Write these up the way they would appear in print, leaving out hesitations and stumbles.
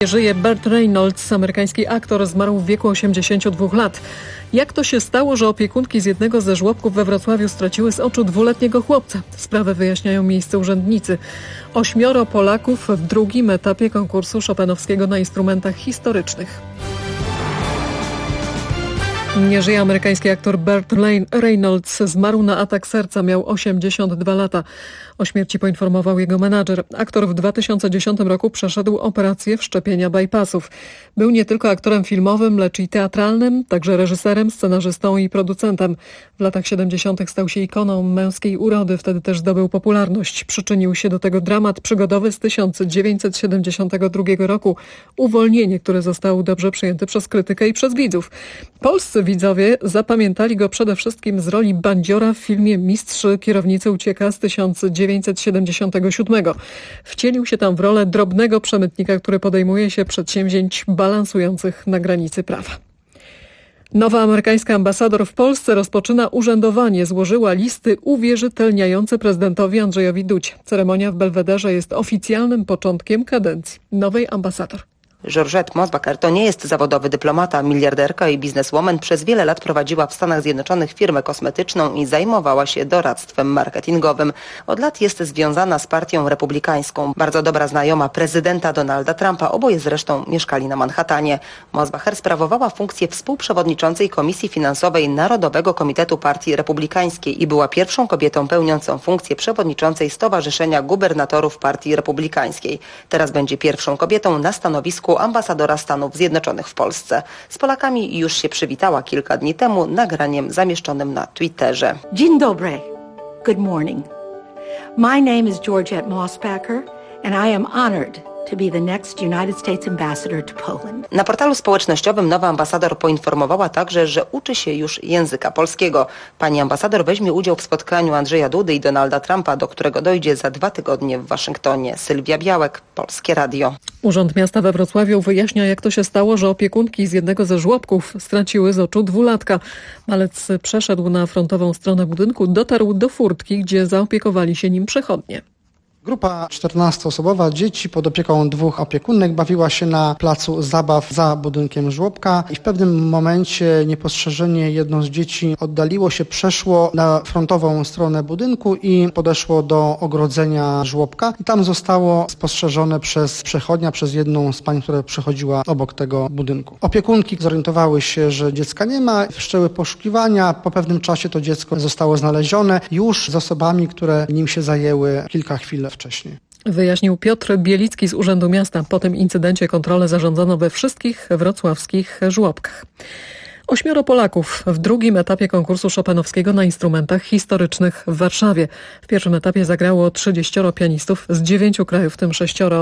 Żyje Burt Reynolds, amerykański aktor, zmarł w wieku 82 lat. Jak to się stało, że opiekunki z jednego ze żłobków we Wrocławiu straciły z oczu 2-letniego chłopca? Sprawę wyjaśniają miejscy urzędnicy. 8 Polaków w drugim etapie konkursu chopinowskiego na instrumentach historycznych. Nie żyje amerykański aktor Burt Reynolds. Zmarł na atak serca, miał 82 lata. O śmierci poinformował jego menadżer. Aktor w 2010 roku przeszedł operację wszczepienia bypassów. Był nie tylko aktorem filmowym, lecz i teatralnym, także reżyserem, scenarzystą i producentem. W latach 70. stał się ikoną męskiej urody, wtedy też zdobył popularność. Przyczynił się do tego dramat przygodowy z 1972 roku. Uwolnienie, które zostało dobrze przyjęte przez krytykę i przez widzów. Polscy widzowie zapamiętali go przede wszystkim z roli bandziora w filmie Mistrz kierownicy ucieka z 1977. Wcielił się tam w rolę drobnego przemytnika, który podejmuje się przedsięwzięć balansujących na granicy prawa. Nowa amerykańska ambasador w Polsce rozpoczyna urzędowanie. Złożyła listy uwierzytelniające prezydentowi Andrzejowi Dudzie. Ceremonia w Belwederze jest oficjalnym początkiem kadencji nowej ambasador. Georgette Mosbacher to nie jest zawodowy dyplomata, miliarderka i bizneswoman. Przez wiele lat prowadziła w Stanach Zjednoczonych firmę kosmetyczną i zajmowała się doradztwem marketingowym. Od lat jest związana z partią republikańską. Bardzo dobra znajoma prezydenta Donalda Trumpa. Oboje zresztą mieszkali na Manhattanie. Mosbacher sprawowała funkcję współprzewodniczącej Komisji Finansowej Narodowego Komitetu Partii Republikańskiej i była pierwszą kobietą pełniącą funkcję przewodniczącej Stowarzyszenia Gubernatorów Partii Republikańskiej. Teraz będzie pierwszą kobietą na stanowisku ambasadora Stanów Zjednoczonych w Polsce. Z Polakami już się przywitała kilka dni temu nagraniem zamieszczonym na Twitterze. Dzień dobry. Good morning. My name is Georgette Mosbacher and I am honored to be the next United States ambassador to Poland. Na portalu społecznościowym nowa ambasador poinformowała także, że uczy się już języka polskiego. Pani ambasador weźmie udział w spotkaniu Andrzeja Dudy i Donalda Trumpa, do którego dojdzie za 2 tygodnie w Waszyngtonie. Sylwia Białek, Polskie Radio. Urząd Miasta we Wrocławiu wyjaśnia, jak to się stało, że opiekunki z jednego ze żłobków straciły z oczu 2-latka. Malec przeszedł na frontową stronę budynku, dotarł do furtki, gdzie zaopiekowali się nim przechodnie. Grupa 14-osobowa dzieci pod opieką 2 opiekunek bawiła się na placu zabaw za budynkiem żłobka i w pewnym momencie niepostrzeżenie jedno z dzieci oddaliło się, przeszło na frontową stronę budynku i podeszło do ogrodzenia żłobka i tam zostało spostrzeżone przez przechodnia, przez jedną z pań, która przechodziła obok tego budynku. Opiekunki zorientowały się, że dziecka nie ma, wszczęły poszukiwania. Po pewnym czasie to dziecko zostało znalezione już z osobami, które nim się zajęły kilka chwil wcześniej. Wyjaśnił Piotr Bielicki z Urzędu Miasta. Po tym incydencie kontrolę zarządzono we wszystkich wrocławskich żłobkach. 8 Polaków w drugim etapie konkursu chopinowskiego na instrumentach historycznych w Warszawie. W pierwszym etapie zagrało 30 pianistów z 9 krajów, w tym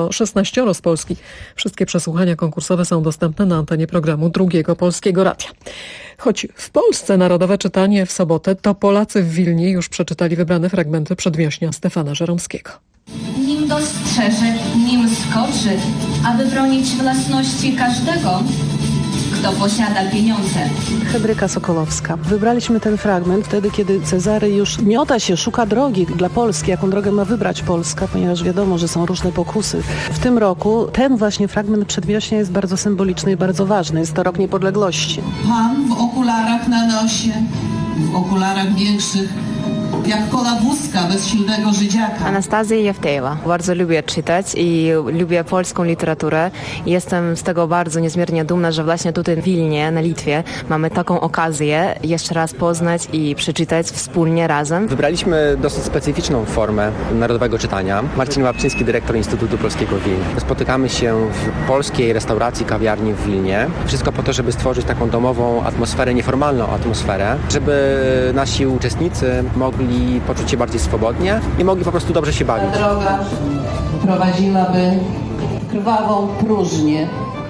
16 z Polski. Wszystkie przesłuchania konkursowe są dostępne na antenie programu Drugiego Polskiego Radia. Choć w Polsce narodowe czytanie w sobotę, to Polacy w Wilnie już przeczytali wybrane fragmenty przedwiośnia Stefana Żeromskiego. Nim dostrzeże, nim skoczy, aby bronić własności każdego, kto posiada pieniądze. Henryka Sokolowska. Wybraliśmy ten fragment wtedy, kiedy Cezary już miota się, szuka drogi dla Polski, jaką drogę ma wybrać Polska, ponieważ wiadomo, że są różne pokusy. W tym roku ten właśnie fragment przedwiośnia jest bardzo symboliczny i bardzo ważny. Jest to rok niepodległości. Pan w okularach na nosie, w okularach większych, jak kola wózka bezsilnego żydziaka. Anastazja Jewtejewa. Bardzo lubię czytać i lubię polską literaturę. Jestem z tego bardzo niezmiernie dumna, że właśnie tutaj w Wilnie, na Litwie, mamy taką okazję jeszcze raz poznać i przeczytać wspólnie razem. Wybraliśmy dosyć specyficzną formę narodowego czytania. Marcin Łapczyński, dyrektor Instytutu Polskiego w Wilnie. Spotykamy się w polskiej restauracji, kawiarni w Wilnie. Wszystko po to, żeby stworzyć taką domową atmosferę, nieformalną atmosferę, żeby nasi uczestnicy mogli poczuć się bardziej swobodnie i mogli po prostu dobrze się bawić. Ta droga prowadziłaby krwawą próżnię.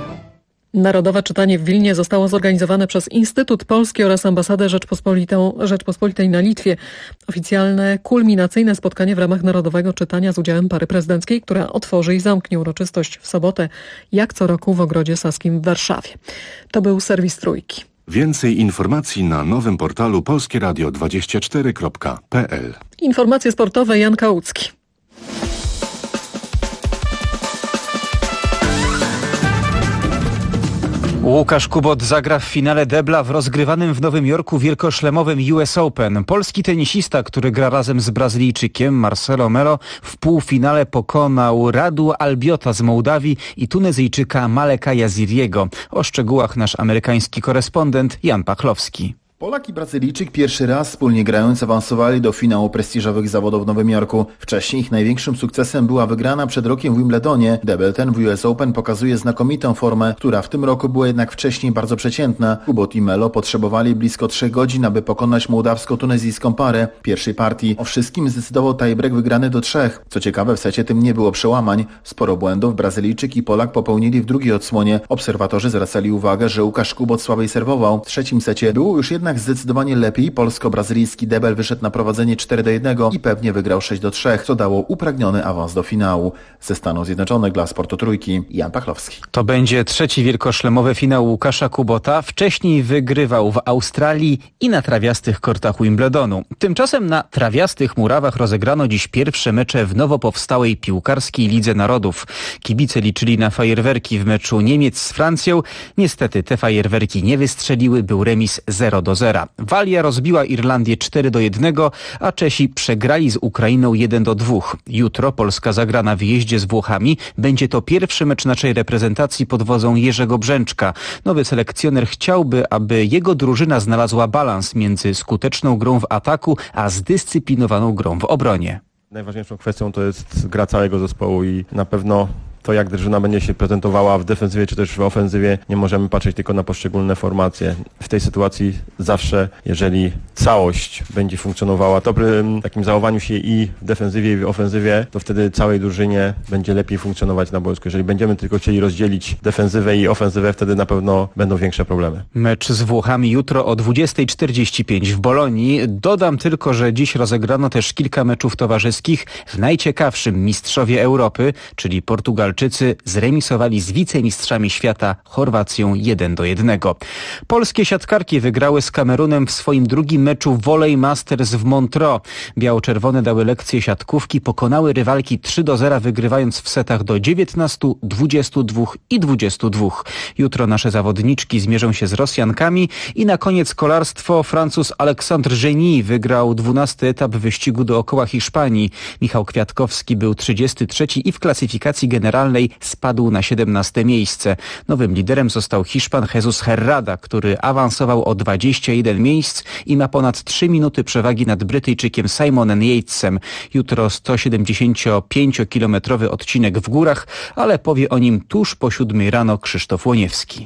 Narodowe czytanie w Wilnie zostało zorganizowane przez Instytut Polski oraz Ambasadę Rzeczpospolitej na Litwie. Oficjalne, kulminacyjne spotkanie w ramach Narodowego Czytania z udziałem pary prezydenckiej, która otworzy i zamknie uroczystość w sobotę, jak co roku w Ogrodzie Saskim w Warszawie. To był serwis Trójki. Więcej informacji na nowym portalu polskieradio24.pl. Informacje sportowe, Jan Kałucki. Łukasz Kubot zagra w finale debla w rozgrywanym w Nowym Jorku wielkoszlemowym US Open. Polski tenisista, który gra razem z Brazylijczykiem Marcelo Melo, w półfinale pokonał Radu Albiota z Mołdawii i Tunezyjczyka Maleka Yaziriego. O szczegółach nasz amerykański korespondent Jan Pachlowski. Polak i Brazylijczyk pierwszy raz wspólnie grając awansowali do finału prestiżowych zawodów w Nowym Jorku. Wcześniej ich największym sukcesem była wygrana przed rokiem w Wimbledonie. Debel ten w US Open pokazuje znakomitą formę, która w tym roku była jednak wcześniej bardzo przeciętna. Kubot i Melo potrzebowali blisko 3 godzin, aby pokonać mołdawsko-tunezyjską parę. W pierwszej partii o wszystkim zdecydował tiebreak wygrany do 3. Co ciekawe, w secie tym nie było przełamań. Sporo błędów Brazylijczyk i Polak popełnili w drugiej odsłonie. Obserwatorzy zwracali uwagę, że Łukasz Kubot słabiej serwował. W trzecim secie było już jednak zdecydowanie lepiej. Polsko-brazylijski debel wyszedł na prowadzenie 4-1 i pewnie wygrał 6-3, co dało upragniony awans do finału. Ze Stanów Zjednoczonych dla Sportu Trójki, Jan Pachlowski. To będzie trzeci wielkoszlemowy finał Łukasza Kubota. Wcześniej wygrywał w Australii i na trawiastych kortach Wimbledonu. Tymczasem na trawiastych murawach rozegrano dziś pierwsze mecze w nowo powstałej piłkarskiej Lidze Narodów. Kibice liczyli na fajerwerki w meczu Niemiec z Francją. Niestety te fajerwerki nie wystrzeliły, był remis 0-0. Walia rozbiła Irlandię 4-1, a Czesi przegrali z Ukrainą 1-2. Jutro Polska zagra na wyjeździe z Włochami. Będzie to pierwszy mecz naszej reprezentacji pod wodzą Jerzego Brzęczka. Nowy selekcjoner chciałby, aby jego drużyna znalazła balans między skuteczną grą w ataku, a zdyscyplinowaną grą w obronie. Najważniejszą kwestią to jest gra całego zespołu i na pewno to, jak drużyna będzie się prezentowała w defensywie czy też w ofensywie, nie możemy patrzeć tylko na poszczególne formacje. W tej sytuacji zawsze, jeżeli całość będzie funkcjonowała w dobrym takim zachowaniu się i w defensywie i w ofensywie, to wtedy całej drużynie będzie lepiej funkcjonować na boisku. Jeżeli będziemy tylko chcieli rozdzielić defensywę i ofensywę, wtedy na pewno będą większe problemy. Mecz z Włochami jutro o 20:45 w Bolonii. Dodam tylko, że dziś rozegrano też kilka meczów towarzyskich. W najciekawszym mistrzowie Europy, czyli Portugalczycy, zremisowali z wicemistrzami świata Chorwacją 1-1. Polskie siatkarki wygrały z Kamerunem w swoim drugim meczu Volley Masters w Montreux. Biało-czerwone dały lekcję siatkówki, pokonały rywalki 3-0, wygrywając w setach do 19, 22 i 22. Jutro nasze zawodniczki zmierzą się z Rosjankami i na koniec kolarstwo. Francuz Alexandre Genie wygrał 12. etap wyścigu dookoła Hiszpanii. Michał Kwiatkowski był 33 i w klasyfikacji generalnej spadł na 17. miejsce. Nowym liderem został Hiszpan Jesus Herrada, który awansował o 21 miejsc i ma ponad 3 minuty przewagi nad Brytyjczykiem Simonem Yatesem. Jutro 175-kilometrowy odcinek w górach, ale powie o nim tuż po 7 rano Krzysztof Łoniewski.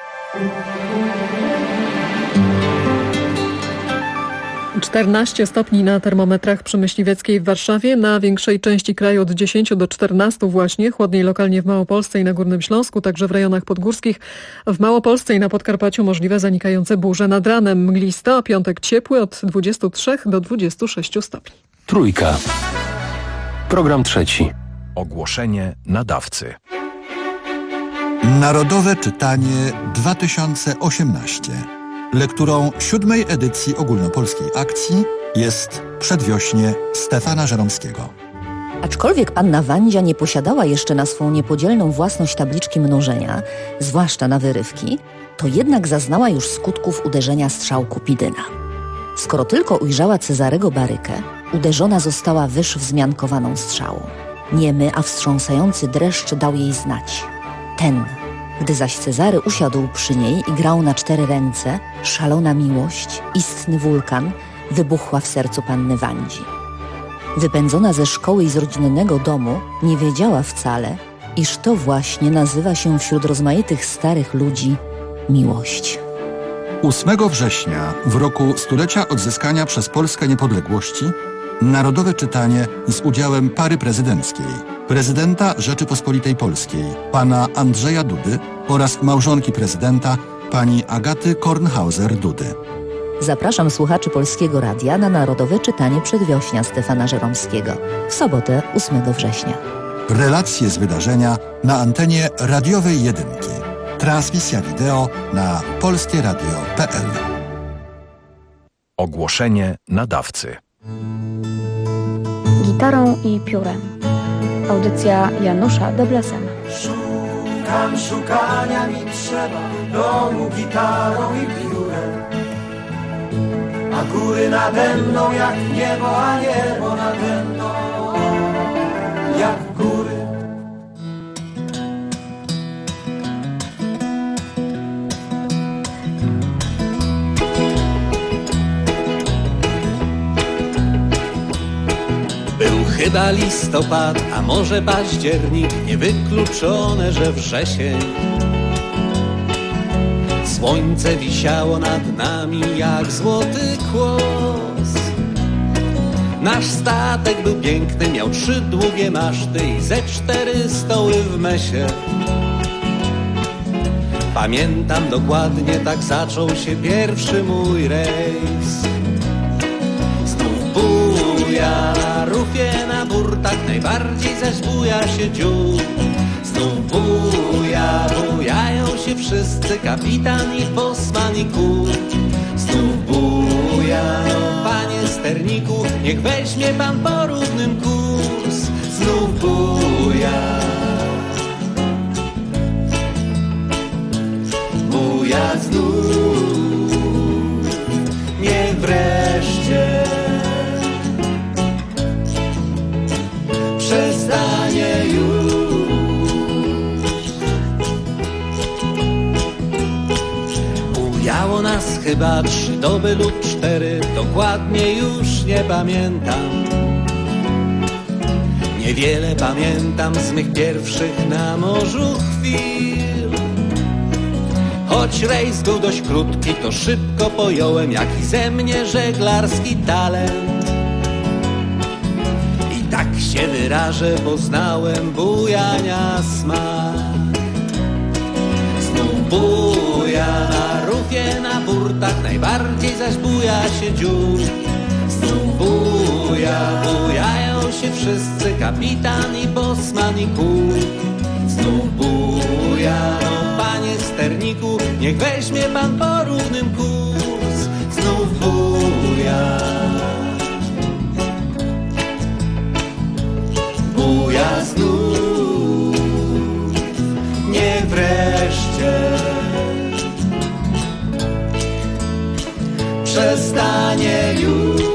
14 stopni na termometrach przy Myśliwieckiej w Warszawie, na większej części kraju od 10 do 14 właśnie, chłodniej lokalnie w Małopolsce i na Górnym Śląsku, także w rejonach podgórskich. W Małopolsce i na Podkarpaciu możliwe zanikające burze nad ranem, mglista, a piątek ciepły od 23 do 26 stopni. Trójka. Program trzeci. Ogłoszenie nadawcy. Narodowe czytanie 2018. Lekturą 7. edycji ogólnopolskiej akcji jest Przedwiośnie Stefana Żeromskiego. Aczkolwiek panna Wandzia nie posiadała jeszcze na swą niepodzielną własność tabliczki mnożenia, zwłaszcza na wyrywki, to jednak zaznała już skutków uderzenia strzał Kupidyna. Skoro tylko ujrzała Cezarego Barykę, uderzona została wyż wzmiankowaną strzałą. Niemy, a wstrząsający dreszcz dał jej znać. Ten. Gdy zaś Cezary usiadł przy niej i grał na 4 ręce, szalona miłość, istny wulkan, wybuchła w sercu panny Wandzi. Wypędzona ze szkoły i z rodzinnego domu, nie wiedziała wcale, iż to właśnie nazywa się wśród rozmaitych starych ludzi miłość. 8 września, w roku stulecia odzyskania przez Polskę niepodległości, narodowe czytanie z udziałem pary prezydenckiej, prezydenta Rzeczypospolitej Polskiej, pana Andrzeja Dudy oraz małżonki prezydenta, pani Agaty Kornhauser-Dudy. Zapraszam słuchaczy Polskiego Radia na narodowe czytanie Przedwiośnia Stefana Żeromskiego w sobotę 8 września. Relacje z wydarzenia na antenie radiowej Jedynki. Transmisja wideo na polskieradio.pl. Ogłoszenie nadawcy. Gitarą i piórem. Audycja Janusza Deblesena. Szukam, szukania mi trzeba, domu gitarą i piórem. A góry nade mną jak niebo, a niebo nade mną jak góry. Był chyba listopad, a może październik, niewykluczone, że wrzesień. Słońce wisiało nad nami jak złoty kłos. Nasz statek był piękny, miał 3 długie maszty i ze 4 stoły w mesie. Pamiętam dokładnie, tak zaczął się pierwszy mój rejs. Znów buja na rufie, na burtach, najbardziej zaś buja się dziób. Znów bujają się wszyscy, kapitan i bosman i kół. Znów bujają, panie sterniku, niech weźmie pan po równym kurs. Znów buja znów, niech wreszcie przestanie już. Bujało nas chyba 3 doby lub 4, dokładnie już nie pamiętam. Niewiele pamiętam z mych pierwszych na morzu chwil. Choć rejs był dość krótki, to szybko pojąłem, jaki ze mnie żeglarski talent. I tak się wyrażę, poznałem bujania smak. Znów buja na rufie, na burtach, najbardziej zaś buja się dziób. Znów bujają się wszyscy, kapitan i bosman i kół. Znów bujają, panie sterniku, niech weźmie pan po równym kurs. Znów buja znów, niech wreszcie przestanie już.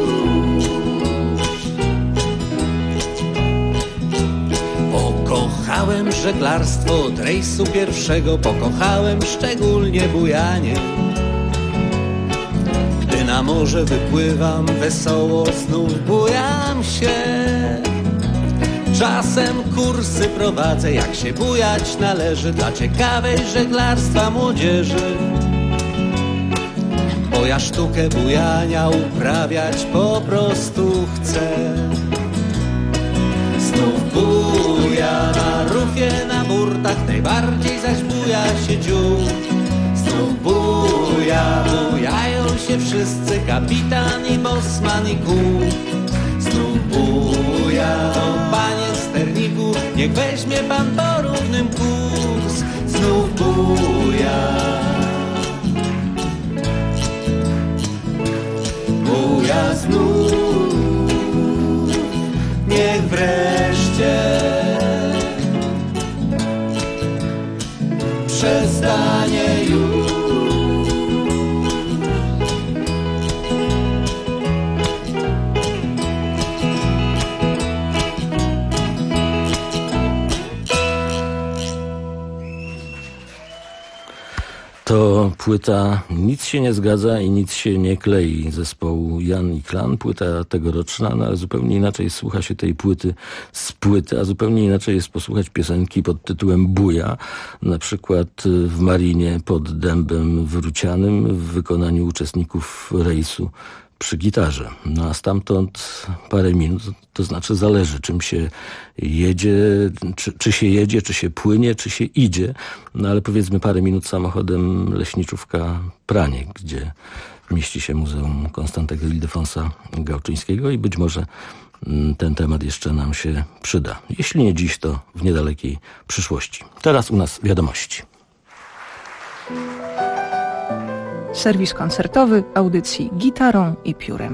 Pokochałem żeglarstwo od rejsu pierwszego, pokochałem szczególnie bujanie. Gdy na morze wypływam wesoło, znów bujam się. Czasem kursy prowadzę, jak się bujać należy, dla ciekawej żeglarstwa młodzieży. Bo ja sztukę bujania uprawiać po prostu chcę. Znów buja na rufie, na burtach, najbardziej zaś buja się dziób. Znów bujają się wszyscy, kapitan i bosman i kół. Znów bujają, panie sterniku, niech weźmie pan po równym kurs. Znów buja znów, niech wreszcie przestanie już. To płyta Nic się nie zgadza i nic się nie klei zespołu Jan i Klan. Płyta tegoroczna, no ale zupełnie inaczej słucha się tej płyty z płyty, a zupełnie inaczej jest posłuchać piosenki pod tytułem Buja. Na przykład w Marinie pod Dębem Wrócianym w wykonaniu uczestników rejsu przy gitarze. No a stamtąd parę minut, to znaczy zależy czym się jedzie, czy się jedzie, czy się płynie, czy się idzie. No ale powiedzmy parę minut samochodem Leśniczówka Pranie, gdzie mieści się Muzeum Konstantego Ildefonsa Gałczyńskiego i być może ten temat jeszcze nam się przyda. Jeśli nie dziś, to w niedalekiej przyszłości. Teraz u nas wiadomości. Serwis koncertowy audycji Gitarą i Piórem.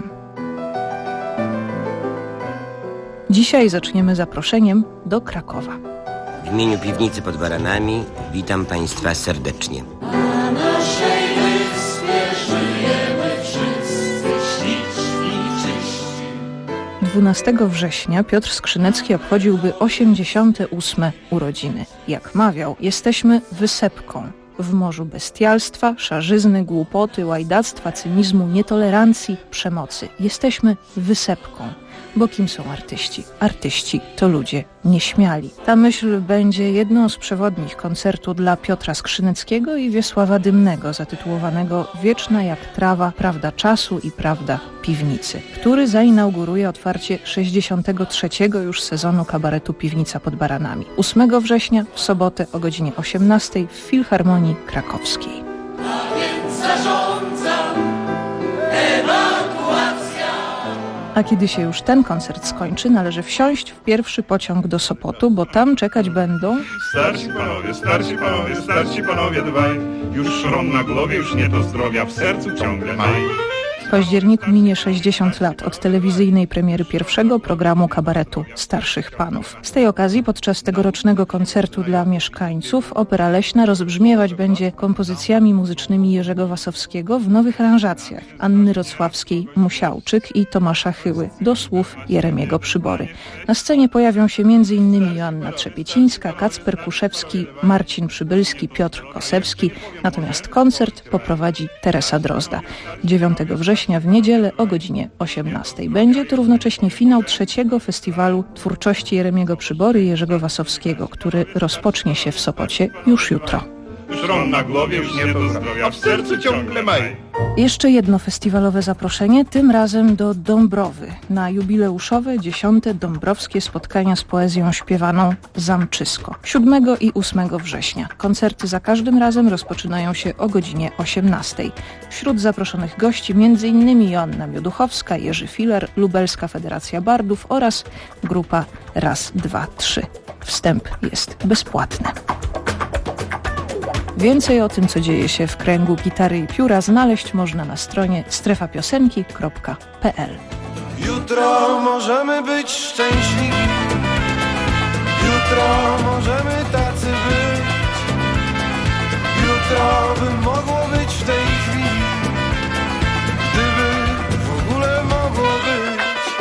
Dzisiaj zaczniemy zaproszeniem do Krakowa. imieniu Piwnicy pod Baranami witam Państwa serdecznie. Na naszej wyspie żyjemy wszyscy śliczni i czyści. 12 września Piotr Skrzynecki obchodziłby 88 urodziny. Jak mawiał, jesteśmy wysepką w morzu bestialstwa, szarzyzny, głupoty, łajdactwa, cynizmu, nietolerancji, przemocy. Jesteśmy wysepką. Bo kim są artyści? Artyści to ludzie nieśmiali. Ta myśl będzie jedną z przewodnich koncertu dla Piotra Skrzyneckiego i Wiesława Dymnego, zatytułowanego Wieczna jak trawa, prawda czasu i prawda piwnicy, który zainauguruje otwarcie 63. już sezonu kabaretu Piwnica pod Baranami. 8 września w sobotę o godzinie 18 w Filharmonii Krakowskiej. A więc zarządzam ewakuację. A kiedy się już ten koncert skończy, należy wsiąść w pierwszy pociąg do Sopotu, bo tam czekać będą starsi panowie dwaj. Już szron na głowie, już nie do zdrowia, w sercu ciągle maj. W październiku minie 60 lat od telewizyjnej premiery pierwszego programu kabaretu Starszych Panów. Z tej okazji podczas tegorocznego koncertu dla mieszkańców Opera Leśna rozbrzmiewać będzie kompozycjami muzycznymi Jerzego Wasowskiego w nowych aranżacjach Anny Rocławskiej-Musiałczyk i Tomasza Chyły do słów Jeremiego Przybory. Na scenie pojawią się m.in. Joanna Trzepiecińska, Kacper Kuszewski, Marcin Przybylski, Piotr Kosewski, natomiast koncert poprowadzi Teresa Drozda. 9 września w niedzielę o godzinie 18. Będzie to równocześnie finał 3. festiwalu twórczości Jeremiego Przybory i Jerzego Wasowskiego, który rozpocznie się w Sopocie już jutro. Szron na głowie, już nie do zdrowia, w sercu ciągle maj. Jeszcze jedno festiwalowe zaproszenie, tym razem do Dąbrowy, na jubileuszowe 10. dąbrowskie spotkania z poezją śpiewaną Zamczysko. 7 i 8 września. Koncerty za każdym razem rozpoczynają się o godzinie 18. Wśród zaproszonych gości m.in. Joanna Mioduchowska, Jerzy Filer, Lubelska Federacja Bardów oraz grupa Raz, Dwa, Trzy. Wstęp jest bezpłatny. Więcej o tym, co dzieje się w kręgu gitary i pióra, znaleźć można na stronie strefapiosenki.pl. Jutro możemy być szczęśliwi. Jutro możemy tacy być. Jutro by mogło być w tej chwili, gdyby w ogóle mogło być.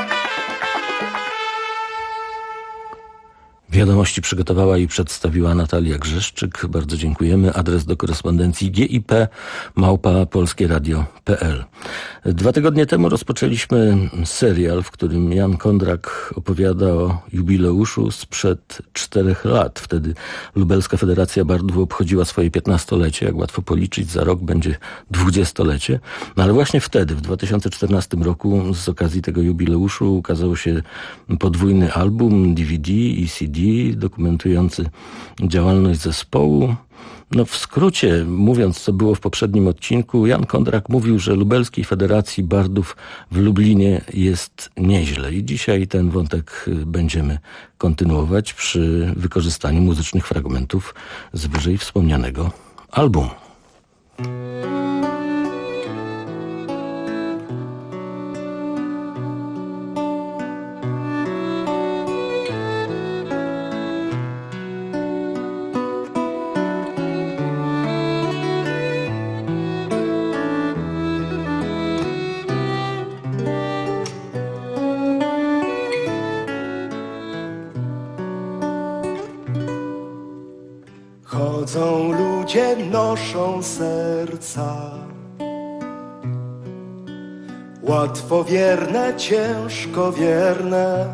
Wiadomości przygotowała i przedstawiła Natalia Grzeszczyk. Bardzo dziękujemy. Adres do korespondencji gip@polskieradio.pl. 2 tygodnie temu rozpoczęliśmy serial, w którym Jan Kondrak opowiada o jubileuszu sprzed 4 lat. Wtedy Lubelska Federacja Bardów obchodziła swoje 15-lecie. Jak łatwo policzyć, za rok będzie 20-lecie. No ale właśnie wtedy, w 2014 roku, z okazji tego jubileuszu ukazał się podwójny album DVD i CD dokumentujący działalność zespołu. No w skrócie, mówiąc co było w poprzednim odcinku, Jan Kondrak mówił, że Lubelskiej Federacji Bardów w Lublinie jest nieźle i dzisiaj ten wątek będziemy kontynuować przy wykorzystaniu muzycznych fragmentów z wyżej wspomnianego albumu. Chodzą ludzie, noszą serca, łatwowierne, ciężkowierne.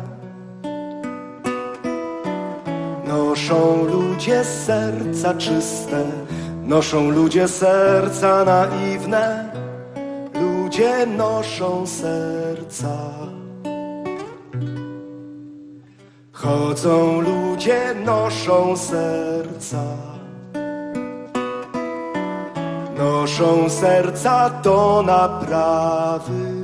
Noszą ludzie serca czyste, noszą ludzie serca naiwne. Ludzie noszą serca. Chodzą ludzie, noszą serca. Noszą serca do naprawy.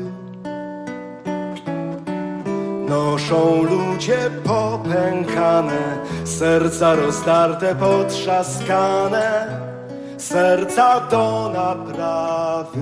Noszą ludzie popękane, serca rozdarte, potrzaskane, serca do naprawy.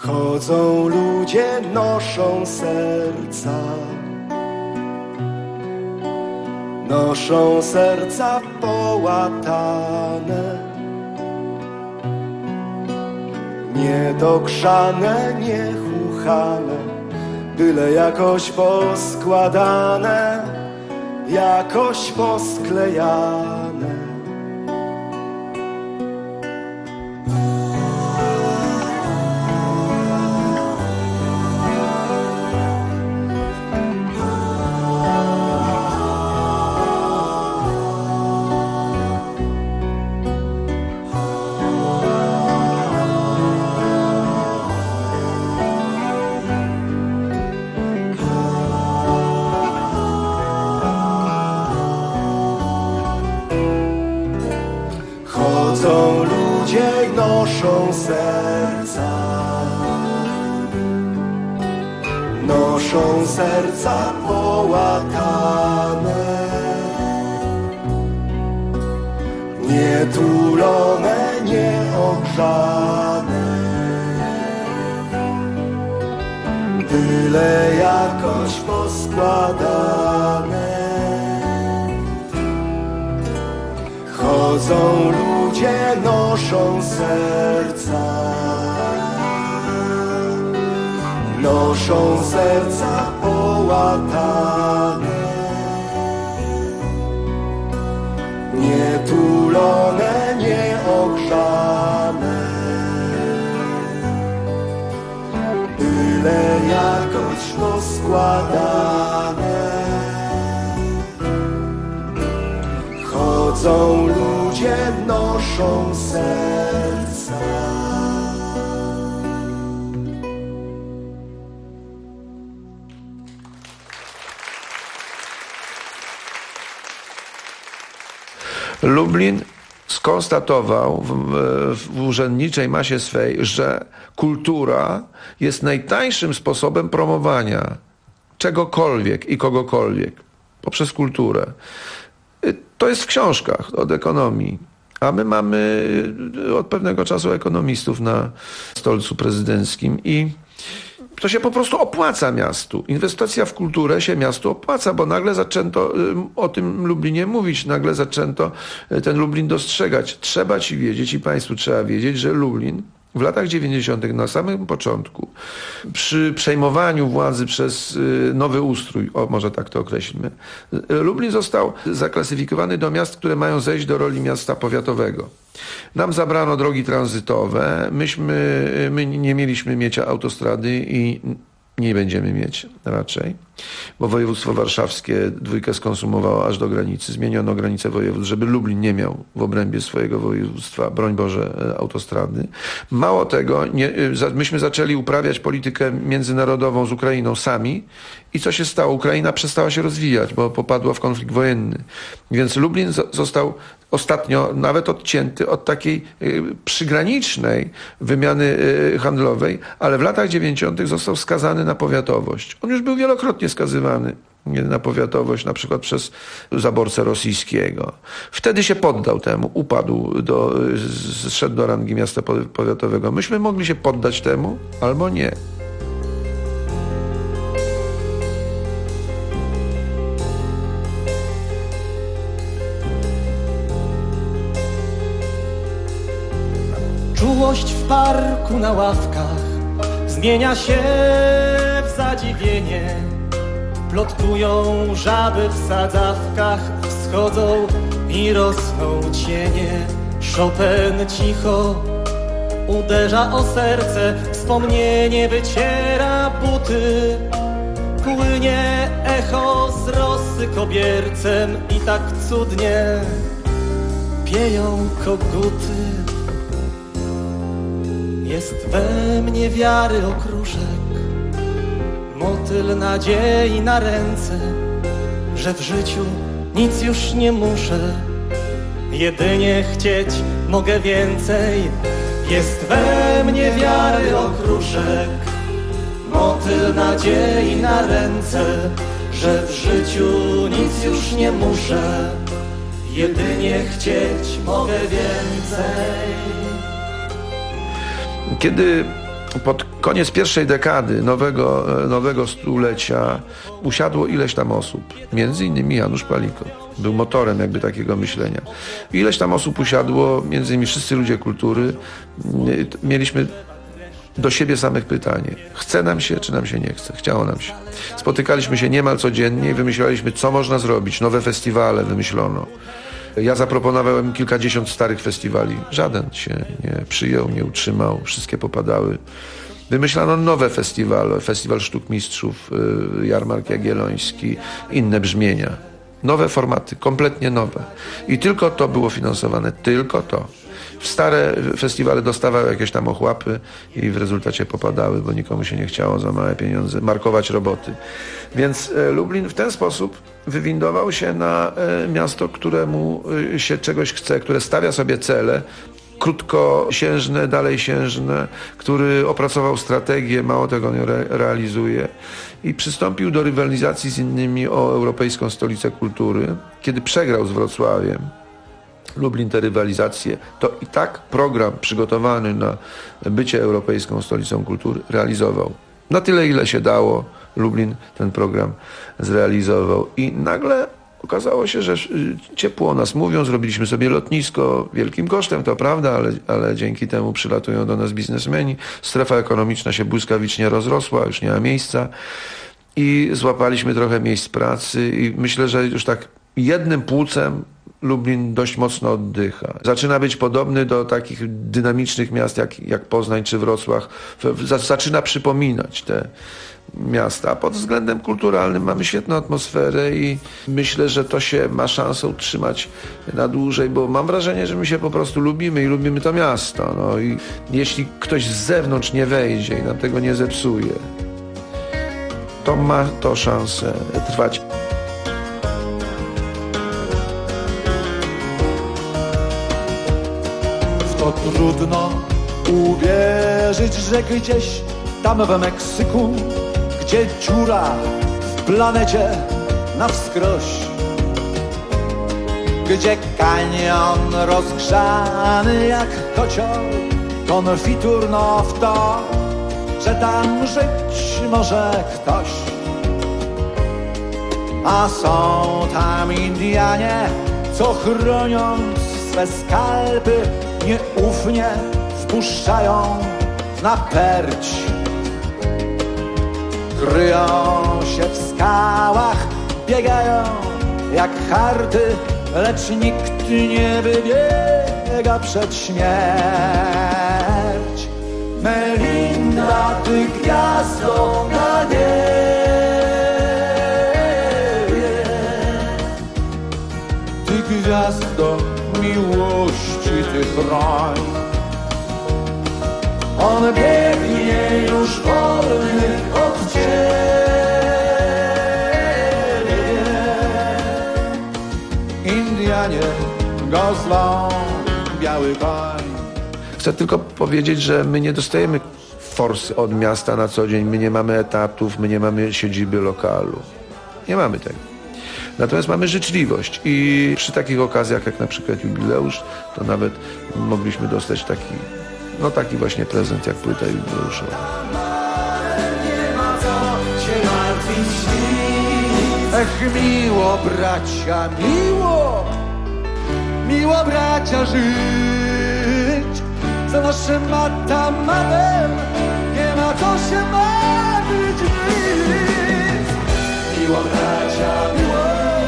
Chodzą ludzie, noszą serca połatane, niedogrzane, niechuchane, byle jakoś poskładane, jakoś posklejane. Chodzą ludzie i noszą serca połatane, nietulone, nieogrzane, byle jakoś poskładane. Chodzą ludzie, noszą serca połatane, nietulone, nieogrzane, byle jakoś poskładane. Chodzą ludzie, noszą serca. Lublin skonstatował w urzędniczej masie swej, że kultura jest najtańszym sposobem promowania czegokolwiek i kogokolwiek poprzez kulturę. To jest w książkach od ekonomii, a my mamy od pewnego czasu ekonomistów na stolcu prezydenckim i to się po prostu opłaca miastu. Inwestycja w kulturę się miastu opłaca, bo nagle zaczęto o tym Lublinie mówić, nagle zaczęto ten Lublin dostrzegać. Trzeba ci wiedzieć i państwu trzeba wiedzieć, że Lublin w latach 90. na samym początku, przy przejmowaniu władzy przez nowy ustrój, może tak to określmy, Lublin został zaklasyfikowany do miast, które mają zejść do roli miasta powiatowego. Nam zabrano drogi tranzytowe, my nie mieliśmy mieć autostrady i nie będziemy mieć raczej, bo województwo warszawskie dwójkę skonsumowało aż do granicy. Zmieniono granicę województw, żeby Lublin nie miał w obrębie swojego województwa, broń Boże, autostrady. Mało tego, myśmy zaczęli uprawiać politykę międzynarodową z Ukrainą sami i co się stało? Ukraina przestała się rozwijać, bo popadła w konflikt wojenny. Więc Lublin został ostatnio nawet odcięty od takiej przygranicznej wymiany handlowej, ale w latach 90. został skazany na powiatowość. On już był wielokrotnie skazywany na powiatowość, na przykład przez zaborcę rosyjskiego. Wtedy się poddał temu, upadł, zszedł do rangi miasta powiatowego. Myśmy mogli się poddać temu, albo nie. Czułość w parku na ławkach zmienia się w zadziwienie. Plotkują żaby w sadzawkach, wschodzą i rosną cienie. Chopin cicho uderza o serce, wspomnienie wyciera buty. Płynie echo z rosy kobiercem i tak cudnie pieją koguty. Jest we mnie wiary okruszek, motyl nadziei na ręce, że w życiu nic już nie muszę, jedynie chcieć mogę więcej. Jest we mnie wiary okruszek, motyl nadziei na ręce, że w życiu nic już nie muszę, jedynie chcieć mogę więcej. Kiedy pod koniec pierwszej dekady nowego stulecia usiadło ileś tam osób. Między innymi Janusz Palikot. Był motorem jakby takiego myślenia. Ileś tam osób usiadło, między innymi wszyscy ludzie kultury. Mieliśmy do siebie samych pytanie. Chce nam się, czy nam się nie chce? Chciało nam się. Spotykaliśmy się niemal codziennie i wymyślaliśmy, co można zrobić. Nowe festiwale wymyślono. Ja zaproponowałem kilkadziesiąt starych festiwali. Żaden się nie przyjął, nie utrzymał. Wszystkie popadały. Wymyślano nowe festiwale. Festiwal Sztuk Mistrzów, Jarmark Jagielloński, inne brzmienia. Nowe formaty, kompletnie nowe. I tylko to było finansowane. Tylko to. Stare festiwale dostawały jakieś tam ochłapy i w rezultacie popadały, bo nikomu się nie chciało za małe pieniądze markować roboty. Więc Lublin w ten sposób wywindował się na miasto, któremu się czegoś chce, które stawia sobie cele krótkosiężne, dalejsiężne, który opracował strategię, mało tego nie realizuje i przystąpił do rywalizacji z innymi o Europejską Stolicę Kultury. Kiedy przegrał z Wrocławiem Lublin tę rywalizację, to i tak program przygotowany na bycie Europejską Stolicą Kultury realizował. Na tyle, ile się dało, Lublin ten program zrealizował. I nagle okazało się, że ciepło o nas mówią, zrobiliśmy sobie lotnisko wielkim kosztem, to prawda, ale dzięki temu przylatują do nas biznesmeni. Strefa ekonomiczna się błyskawicznie rozrosła, już nie ma miejsca i złapaliśmy trochę miejsc pracy i myślę, że już tak jednym płucem Lublin dość mocno oddycha. Zaczyna być podobny do takich dynamicznych miast jak Poznań czy Wrocław. Zaczyna przypominać te miasta. Pod względem kulturalnym mamy świetną atmosferę i myślę, że to się ma szansę utrzymać na dłużej, bo mam wrażenie, że my się po prostu lubimy i lubimy to miasto. No i jeśli ktoś z zewnątrz nie wejdzie i nam tego nie zepsuje, to ma to szansę trwać. To trudno uwierzyć, że gdzieś tam w Meksyku, gdzie dziura w planecie na wskroś, gdzie kanion rozgrzany jak kocioł, konfitur no w to, że tam żyć może ktoś. A są tam Indianie, co chroniąc swe skalpy nieufnie wpuszczają na perć. Kryją się w skałach, biegają jak harty, lecz nikt nie wybiega przed śmierć. Melinda, ty gwiazdo na niebie, ty gwiazdo miłości, ty chroń. On biegnie już wolny od ciebie. Indianie go zlą, biały koń. Chcę tylko powiedzieć, że my nie dostajemy forsy od miasta na co dzień, my nie mamy etatów, my nie mamy siedziby lokalu. Nie mamy tego. Natomiast mamy życzliwość i przy takich okazjach jak na przykład jubileusz, to nawet mogliśmy dostać taki właśnie prezent jak płyta jubileuszowa. Nie ma co się martwić nic. Ech, miło bracia, miło bracia żyć. Za naszym matamatem nie ma co się martwić nic. Miło bracia, miło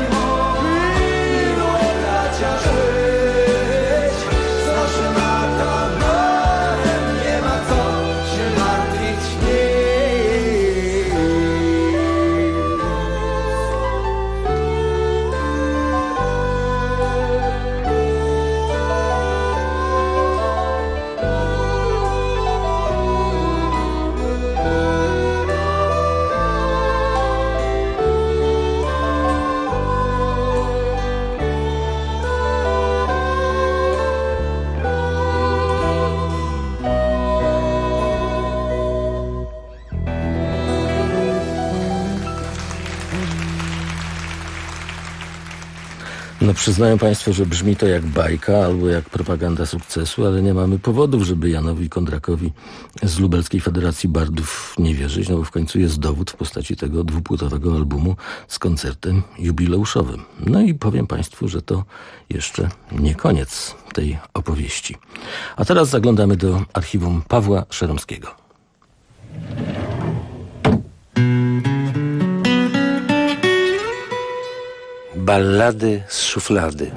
bracia żyć. Z naszym matamatem nie ma co się martwić nic. No przyznają Państwo, że brzmi to jak bajka albo jak propaganda sukcesu, ale nie mamy powodów, żeby Janowi Kondrakowi z Lubelskiej Federacji Bardów nie wierzyć, no bo w końcu jest dowód w postaci tego dwupłytowego albumu z koncertem jubileuszowym. No i powiem Państwu, że to jeszcze nie koniec tej opowieści. A teraz zaglądamy do archiwum Pawła Szeromskiego. Ballady z szuflady.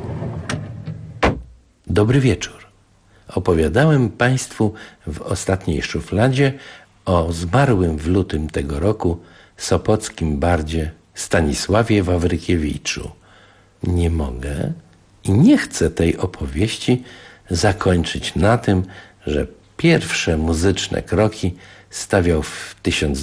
Dobry wieczór. Opowiadałem Państwu w ostatniej szufladzie o zmarłym w lutym tego roku sopockim bardzie Stanisławie Wawrykiewiczu. Nie mogę i nie chcę tej opowieści zakończyć na tym, że pierwsze muzyczne kroki stawiał w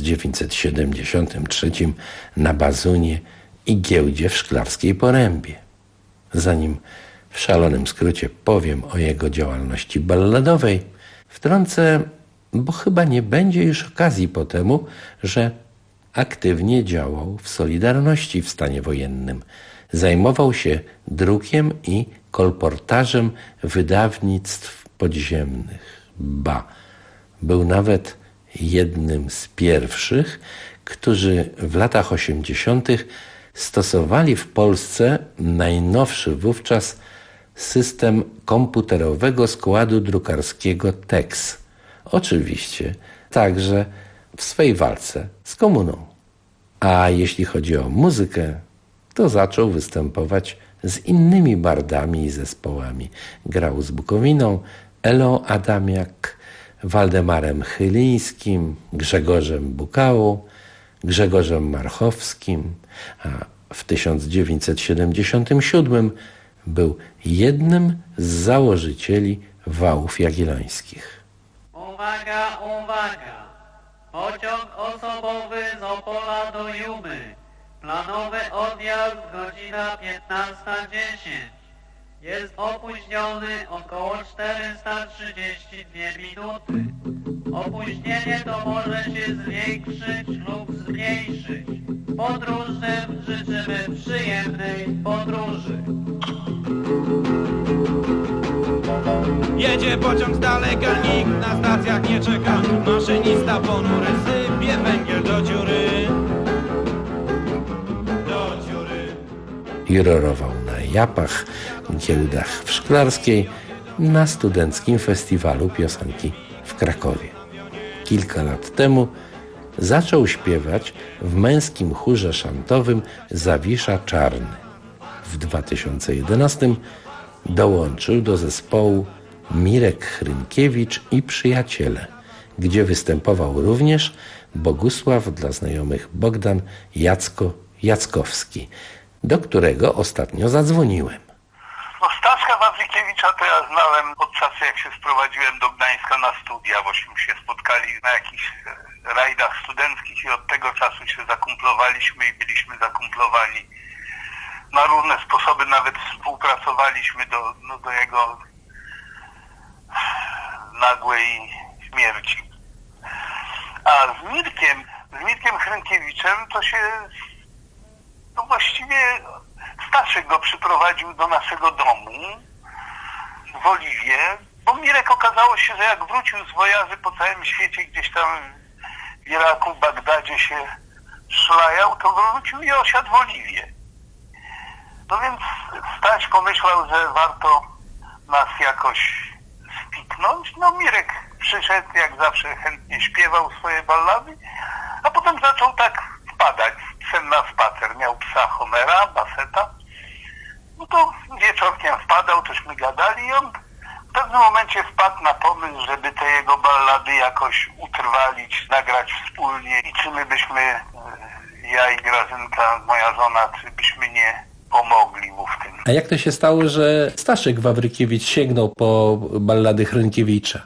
1973 na Bazunie i giełdzie w Szklarskiej Porębie. Zanim w szalonym skrócie powiem o jego działalności balladowej, wtrącę, bo chyba nie będzie już okazji po temu, że aktywnie działał w Solidarności w stanie wojennym. Zajmował się drukiem i kolportażem wydawnictw podziemnych. Był nawet jednym z pierwszych, którzy w latach 80. stosowali w Polsce najnowszy wówczas system komputerowego składu drukarskiego TeX. Oczywiście także w swej walce z komuną. A jeśli chodzi o muzykę, to zaczął występować z innymi bardami i zespołami. Grał z Bukowiną, Elą Adamiak, Waldemarem Chylińskim, Grzegorzem Bukałą, Grzegorzem Marchowskim, a w 1977 był jednym z założycieli Wałów Jagiellońskich. Uwaga, uwaga! Pociąg osobowy z Opola do Jumy. Planowy odjazd godzina 15:10. Jest opóźniony około 432 minuty. Opóźnienie to może się zwiększyć lub zmniejszyć. Podróżnym życzymy przyjemnej podróży. Jedzie pociąg z daleka, nikt na stacjach nie czeka. Maszynista ponury sypie węgiel do dziury. I rorował na Japach, giełdach w Szklarskiej, na studenckim festiwalu piosenki w Krakowie. Kilka lat temu zaczął śpiewać w męskim chórze szantowym Zawisza Czarny. W 2011 dołączył do zespołu Mirek Hrynkiewicz i Przyjaciele, gdzie występował również Bogusław, dla znajomych Bogdan Jackowski, do którego ostatnio zadzwoniłem. Staszka Wawrykiewicza to ja znałem od czasu, jak się sprowadziłem do Gdańska na studia, bośmy się spotkali na jakichś rajdach studenckich i od tego czasu się zakumplowaliśmy i byliśmy zakumplowani na różne sposoby, nawet współpracowaliśmy do jego nagłej śmierci. A z Mirkiem Hrynkiewiczem to się właściwie Staszek go przyprowadził do naszego domu w Oliwie, bo Mirek okazało się, że jak wrócił z wojaży po całym świecie, gdzieś tam w Iraku, Bagdadzie się szlajał, to wrócił i osiadł w Oliwie. No więc Staś pomyślał, że warto nas jakoś spiknąć. No Mirek przyszedł, jak zawsze chętnie śpiewał swoje ballady, a potem zaczął tak wpadać na spacer. Miał psa Homera, Baseta. No to wieczorkiem wpadał, tośmy gadali i on w pewnym momencie wpadł na pomysł, żeby te jego ballady jakoś utrwalić, nagrać wspólnie i czy my byśmy, ja i Grażynka, moja żona, czy byśmy nie pomogli mu w tym. A jak to się stało, że Staszek Wawrykiewicz sięgnął po ballady Hrynkiewicza?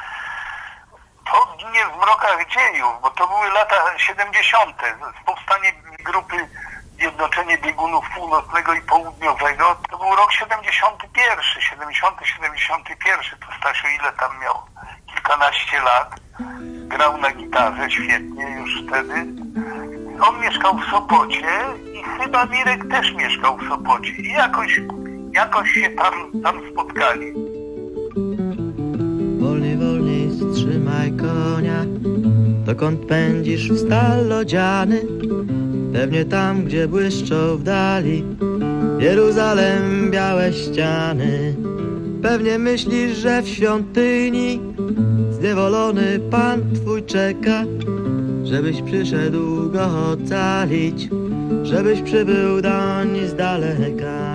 To ginie w mrokach dziejów, bo to były lata 70. Powstanie grupy Zjednoczenie Biegunów Północnego i Południowego. To był rok 71. To Stasiu ile tam miał? Kilkanaście lat. Grał na gitarze świetnie już wtedy. On mieszkał w Sopocie i chyba Mirek też mieszkał w Sopocie. I jakoś jakoś się tam spotkali. Wolniej, wolniej wstrzymaj konia, dokąd pędzisz w stal lodziany? Pewnie tam, gdzie błyszczą w dali Jeruzalem białe ściany. Pewnie myślisz, że w świątyni zniewolony Pan Twój czeka, żebyś przyszedł Go ocalić, żebyś przybył doń z daleka.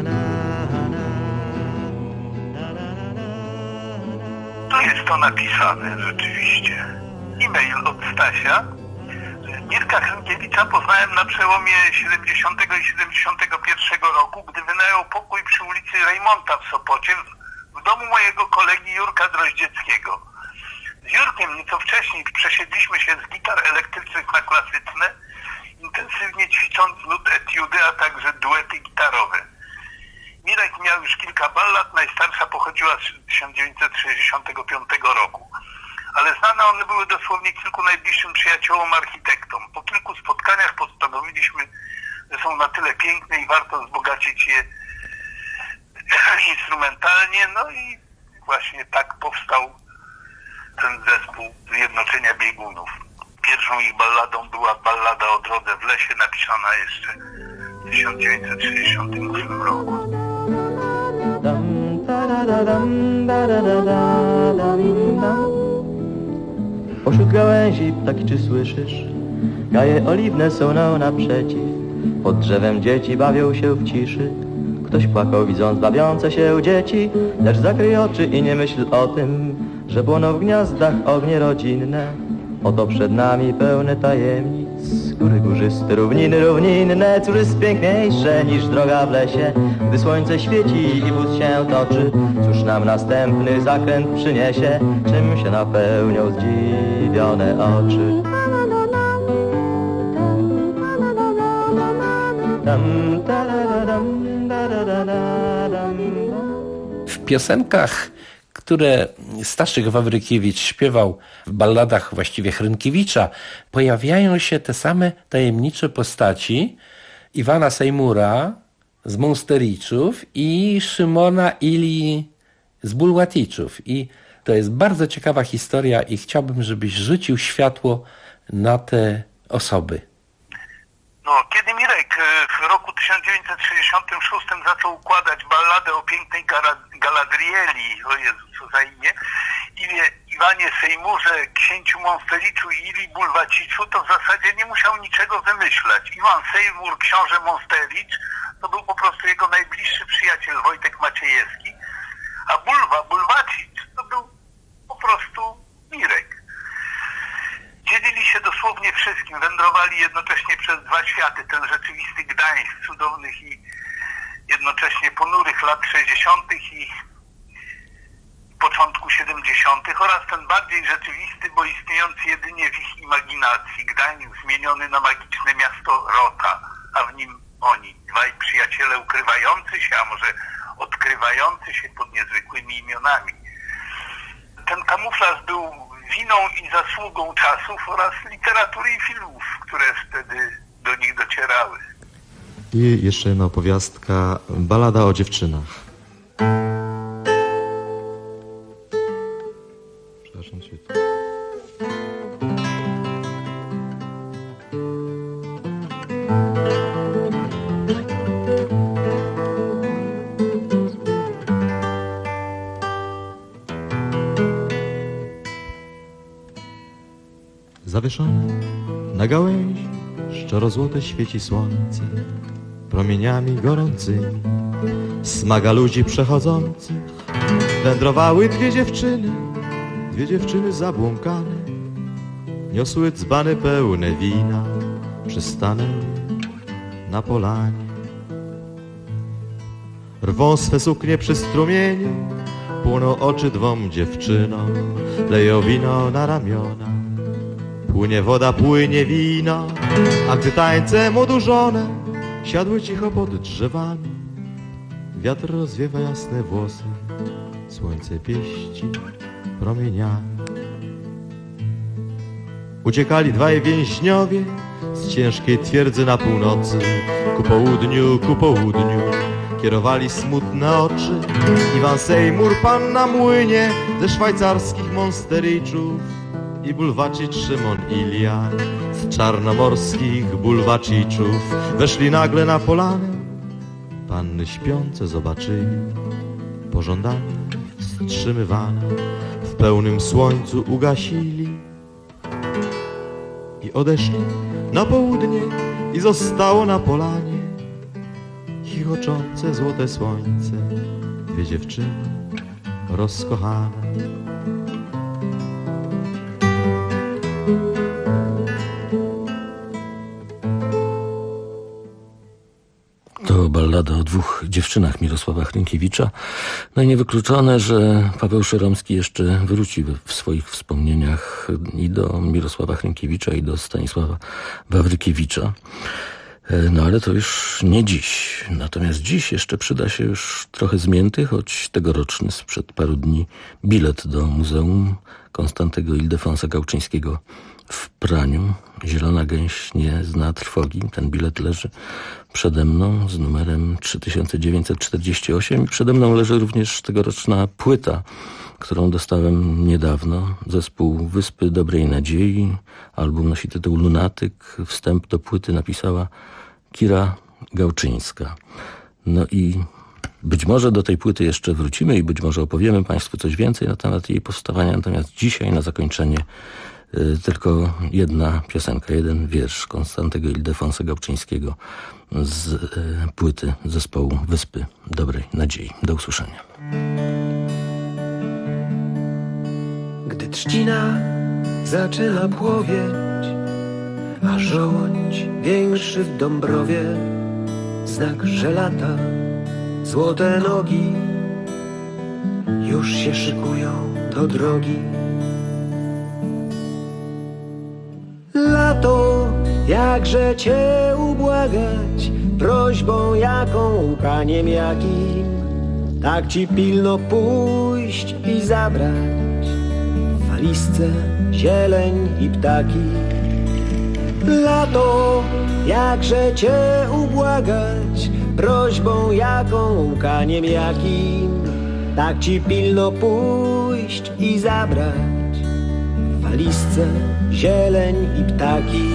Tu jest to napisane rzeczywiście. E-mail od Stasia. Mirka Hrynkiewicza poznałem na przełomie 70 i 71 roku, gdy wynajął pokój przy ulicy Rejmonta w Sopocie w domu mojego kolegi Jurka Droździeckiego. Z Jurkiem nieco wcześniej przesiedliśmy się z gitar elektrycznych na klasyczne, intensywnie ćwicząc nut etiudy, a także duety gitarowe. Mirek miał już kilka ballad, najstarsza pochodziła z 1965 roku. Ale znane one były dosłownie kilku najbliższym przyjaciołom architektom. Po kilku spotkaniach postanowiliśmy, że są na tyle piękne i warto wzbogacić je instrumentalnie. No i właśnie tak powstał ten zespół Zjednoczenia Biegunów. Pierwszą ich balladą była ballada o drodze w lesie, napisana jeszcze w 1968 roku. Pośród gałęzi ptaki, czy słyszysz? Gaje oliwne są naprzeciw. Pod drzewem dzieci bawią się w ciszy. Ktoś płakał, widząc bawiące się dzieci. Lecz zakryj oczy i nie myśl o tym, że płoną w gniazdach ognie rodzinne. Oto przed nami pełne tajemnic, góry górzyste, równiny równinne. Cóż jest piękniejsze niż droga w lesie, gdy słońce świeci i wóz się toczy? Cóż nam następny zakręt przyniesie, czym się napełnią zdziwione oczy? W piosenkach, które Staszek Wawrykiewicz śpiewał, w balladach właściwie Hrynkiewicza, pojawiają się te same tajemnicze postaci Iwana Sejmura z Monstericzów i Szymona Ili z Bulwaticzów. I to jest bardzo ciekawa historia i chciałbym, żebyś rzucił światło na te osoby. No, kiedy Mirek w roku 1966 zaczął układać balladę o pięknej Galadrieli, o Jezu, co za imię, Iwanie Sejmurze, księciu Monstericzu i Ili Bulwaciczu, to w zasadzie nie musiał niczego wymyślać. Iwan Sejmur, książę Monstericz, to był po prostu jego najbliższy przyjaciel Wojtek Maciejewski, a Bulwacicz to był po prostu Mirek. Dzielili się dosłownie wszystkim, wędrowali jednocześnie przez dwa światy, ten rzeczywisty Gdańsk cudownych i jednocześnie ponurych lat 60. i początku 70. oraz ten bardziej rzeczywisty, bo istniejący jedynie w ich imaginacji, Gdańsk zmieniony na magiczne miasto Rota, a w nim oni, dwaj przyjaciele ukrywający się, a może odkrywający się pod niezwykłymi imionami. Ten kamuflaż był winą i zasługą czasów oraz literatury i filmów, które wtedy do nich docierały. I jeszcze jedna opowiastka, Ballada o dziewczynach. Przepraszam cię. Zawieszone na gałęzi szczerozłote świeci słońce, promieniami gorącymi smaga ludzi przechodzących. Wędrowały dwie dziewczyny zabłąkane, niosły dzbany pełne wina, przystanęły na polanie. Rwą swe suknie przy strumieniu, płoną oczy dwom dziewczynom, leją wino na ramiona. Płynie woda, płynie wino, a gdy tańcem odurzone siadły cicho pod drzewami. Wiatr rozwiewa jasne włosy, słońce pieści promieniami. Uciekali dwaj więźniowie z ciężkiej twierdzy na północy, ku południu, kierowali smutne oczy. Iwan Seymour, pan na młynie ze szwajcarskich Monstericzów i Bulwacic Szymon Ilia z czarnomorskich Bulwaciczów. Weszli nagle na polanę, panny śpiące zobaczyli, pożądane, wstrzymywane, w pełnym słońcu ugasili i odeszli na południe i zostało na polanie chichoczące złote słońce, dwie dziewczyny rozkochane. To ballada o dwóch dziewczynach Mirosława Hrynkiewicza. No i niewykluczone, że Paweł Szyromski jeszcze wróci w swoich wspomnieniach i do Mirosława Hrynkiewicza, i do Stanisława Wawrykiewicza. No ale to już nie dziś. Natomiast dziś jeszcze przyda się już trochę zmięty, choć tegoroczny sprzed paru dni bilet do Muzeum Konstantego Ildefonsa Gałczyńskiego w Praniu. Zielona gęś nie zna trwogi. Ten bilet leży przede mną z numerem 3948 i przede mną leży również tegoroczna płyta, którą dostałem niedawno. Zespół Wyspy Dobrej Nadziei. Album nosi tytuł Lunatyk. Wstęp do płyty napisała Kira Gałczyńska. No i być może do tej płyty jeszcze wrócimy i być może opowiemy Państwu coś więcej na temat jej powstawania. Natomiast dzisiaj na zakończenie tylko jedna piosenka, jeden wiersz Konstantego Ildefonsa Gałczyńskiego z płyty zespołu Wyspy Dobrej Nadziei. Do usłyszenia. Gdy trzcina zaczyna płowieć, a żołądź większy w Dąbrowie, znak, że lata, złote nogi już się szykują do drogi. Lato, jakże cię ubłagać, prośbą jaką, łkaniem jakim, tak ci pilno pójść i zabrać w walizce zieleń i ptaki. Lato, jakże cię ubłagać, prośbą jaką, łkaniem jakim, tak ci pilno pójść i zabrać w walizce zieleń i ptaki.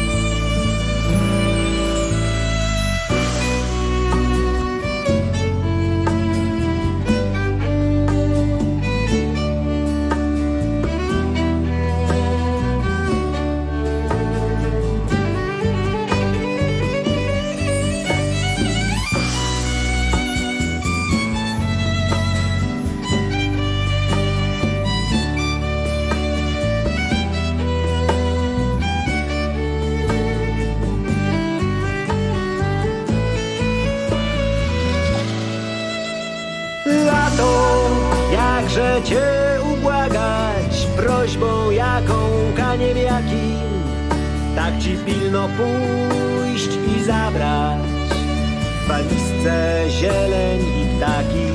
Jakże cię ubłagać, prośbą jaką, łkaniem jakim, tak ci pilno pójść i zabrać w walizce zieleń i ptaki.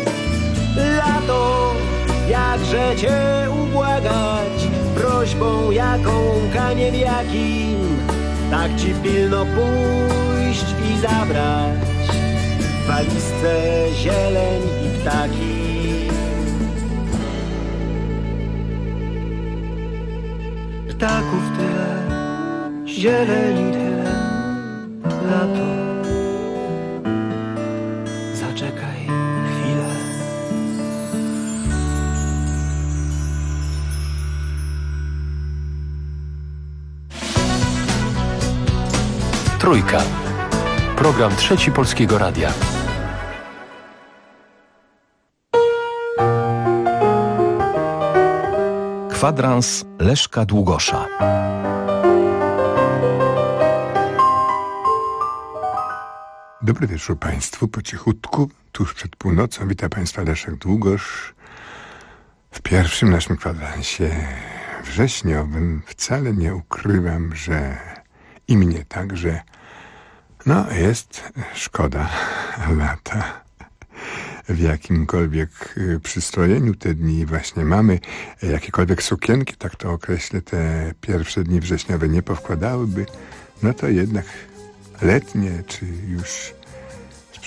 Lato, jakże cię ubłagać, prośbą jaką, łkaniem jakim, tak ci pilno pójść i zabrać w walizce zieleń i ptaki. Ptaków tyle, zieleni tyle, lato, zaczekaj chwilę. Trójka. Program Trzeci Polskiego Radia. Kwadrans Leszka Długosza. Dobry wieczór Państwu. Po cichutku, tuż przed północą, wita Państwa Leszek Długosz w pierwszym naszym kwadransie wrześniowym. Wcale nie ukrywam, że i mnie także, jest szkoda lata. W jakimkolwiek przystrojeniu te dni właśnie mamy, jakiekolwiek sukienki, tak to określę, te pierwsze dni wrześniowe nie powkładałyby, to jednak letnie, czy już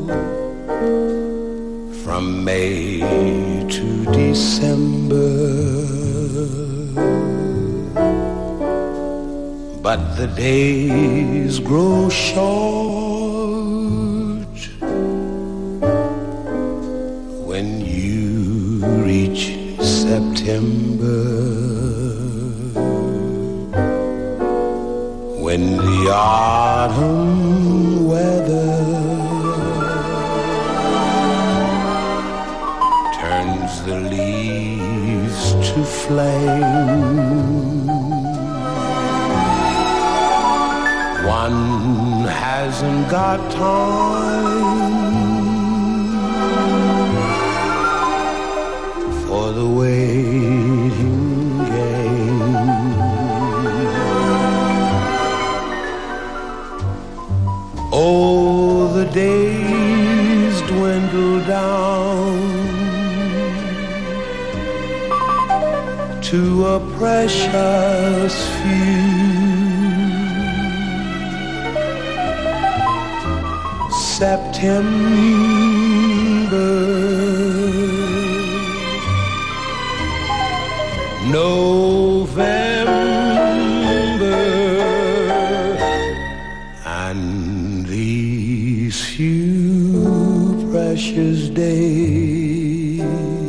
May to December, but the days grow short when you reach September, when the autumn weather turns the leaves to flame. One hasn't got time for the waiting game. Oh, the days dwindle down to a precious few. September, November, and these few precious days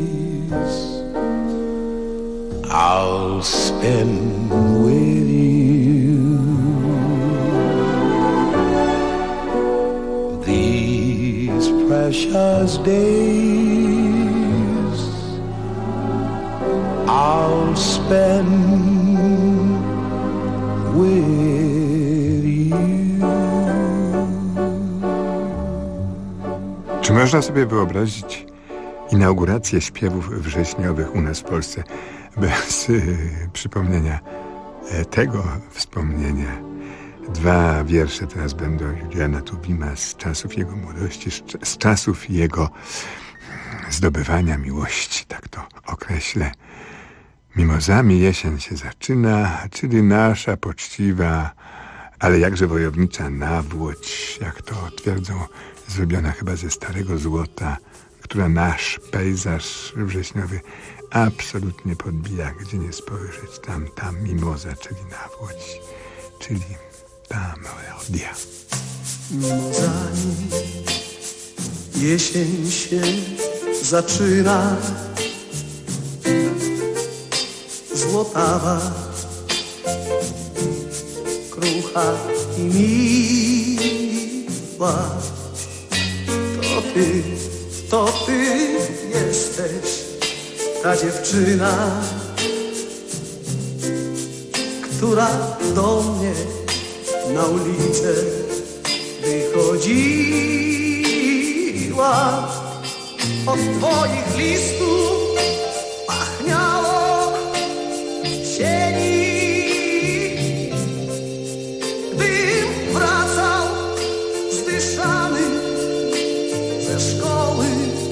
I'll spend with you. These precious days I'll spend with you. Czy można sobie wyobrazić inaugurację śpiewów wrześniowych u nas w Polsce bez przypomnienia tego wspomnienia? Dwa wiersze teraz będą Juliana Tuwima z czasów jego młodości, z czasów jego zdobywania miłości, tak to określę. Mimozami jesień się zaczyna, czyli nasza poczciwa, ale jakże wojownicza nawłoć, jak to twierdzą, zrobiona chyba ze starego złota, która nasz pejzaż wrześniowy absolutnie podbija, gdzie nie spojrzeć. Ta mimoza, czyli nawłoć, czyli ta melodia. Mimozami jesień się zaczyna, złotawa, krucha i miła. To ty jesteś ta dziewczyna, która do mnie na ulicę wychodziła. Od twoich listów pachniało sieni. Gdym wracał zdyszany ze szkoły,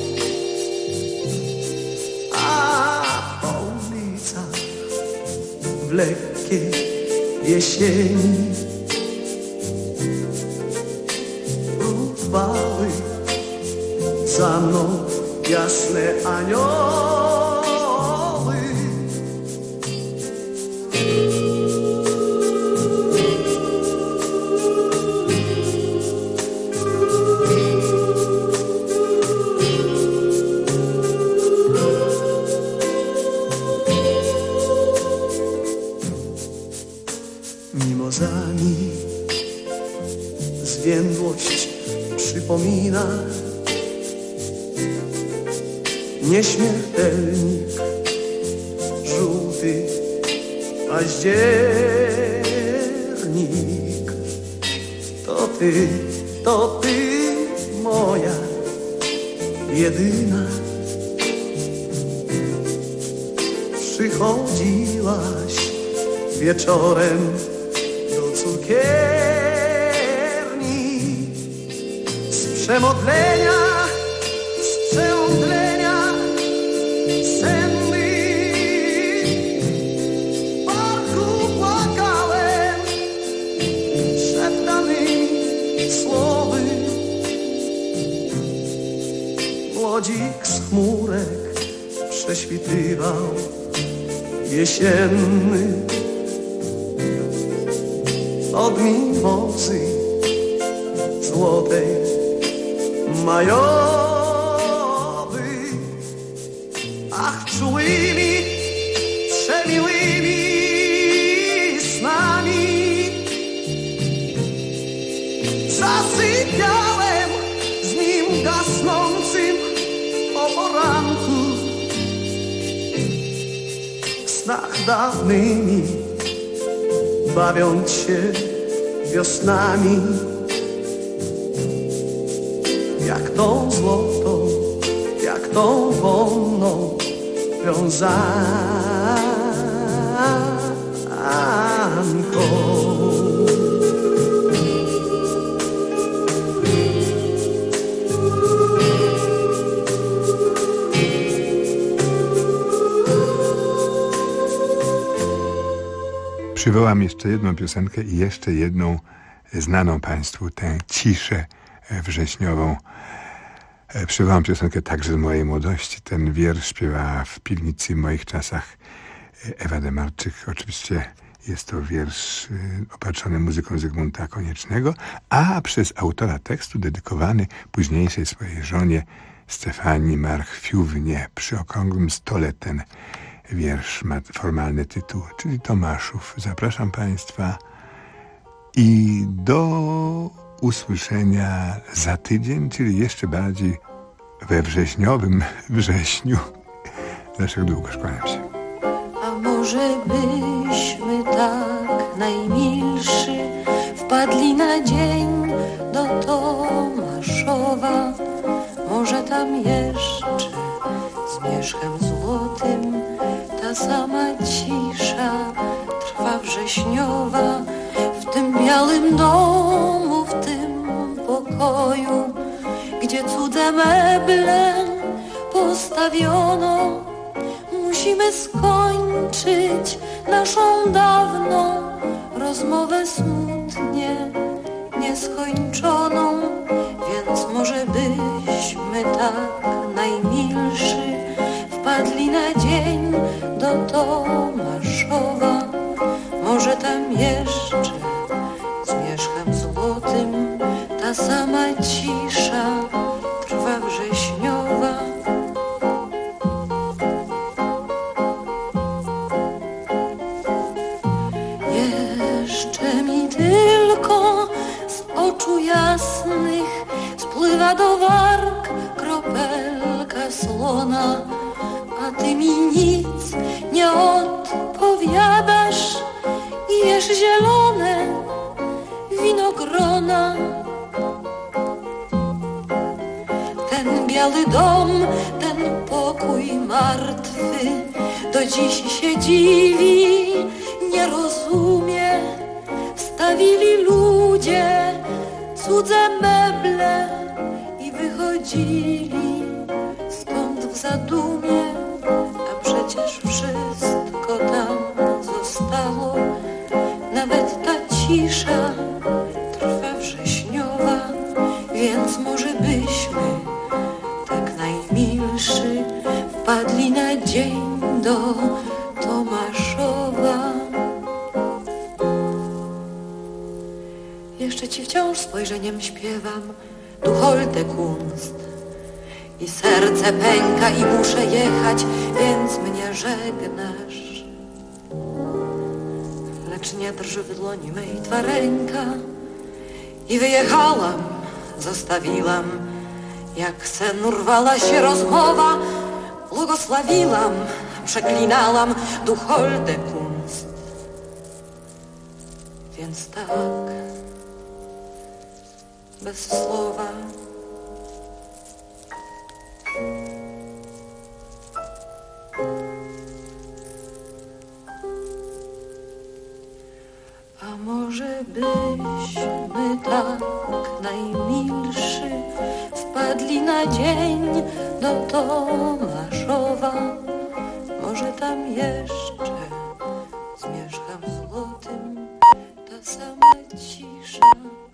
a po ulicach w lekkiej jesieni fruwały za mną jasne anioły. Mimozami zwiędłość przypomina, nieśmiertelnik, żółty październik. To ty, moja jedyna. Przychodziłaś wieczorem do cukierni z przemodlenia, senny. W parku płakałem szeptanymi słowy. Młodzik z chmur jesienny od mimozy złotej majowy. Ach, czułymi, przemiłymi snami zasypiałem z nim gasnącym o poranku. W snach dawnymi bawiąc się wiosnami, jak tą złotą, jak tą wonną wiązanką. Przywołam jeszcze jedną piosenkę i jeszcze jedną znaną Państwu, tę ciszę wrześniową. Przywołam piosenkę także z mojej młodości. Ten wiersz śpiewała w piwnicy w moich czasach Ewa Demarczyk. Oczywiście jest to wiersz opatrzony muzyką Zygmunta Koniecznego, a przez autora tekstu dedykowany późniejszej swojej żonie Stefanii Marchwiównie. Przy okrągłym stole ten wiersz ma formalny tytuł, czyli Tomaszów. Zapraszam Państwa i do usłyszenia za tydzień, czyli jeszcze bardziej we wrześniowym wrześniu. Leszek Długosz, kłaniam się. A może byśmy tak najmilszy wpadli na dzień do Tomaszowa? Może tam jeszcze z wierzchem złotym ta sama cisza trwa wrześniowa. W tym białym domu, w tym pokoju, gdzie cudze meble postawiono, musimy skończyć naszą dawną rozmowę smutnie nieskończoną. Więc może byśmy tak najmilszy wpadli na dzień do Tomaszowa. Może tam jeszcze z wierzchem złotym ta sama cisza trwa wrześniowa. Jeszcze mi tylko z oczu jasnych spływa do warg kropelka słona, a ty mi nic nie odpowiadasz i jesz zielone winogrona. Ten biały dom, ten pokój martwy do dziś się dziwi, nie rozumie. Wstawili ludzie cudze meble i wychodzili stąd w zadumie, a przecież wszystko tam zostało. Nawet ta cisza trwa wrześniowa, więc może byśmy tak najmilszy wpadli na dzień do Tomaszowa. Jeszcze ci wciąż spojrzeniem śpiewam Du holte Kunst i serce pęka i muszę jechać, więc mnie żegnasz. Lecz nie drży w dłoni mej twa ręka i wyjechałam, zostawiłam, jak sen urwała się rozmowa. Błogosławiłam, przeklinałam Du holte Kunst. Więc tak, bez słowa a może byśmy tak najmilszy wpadli na dzień do Tomaszowa? Może tam jeszcze z wierzchem złotym ta sama cisza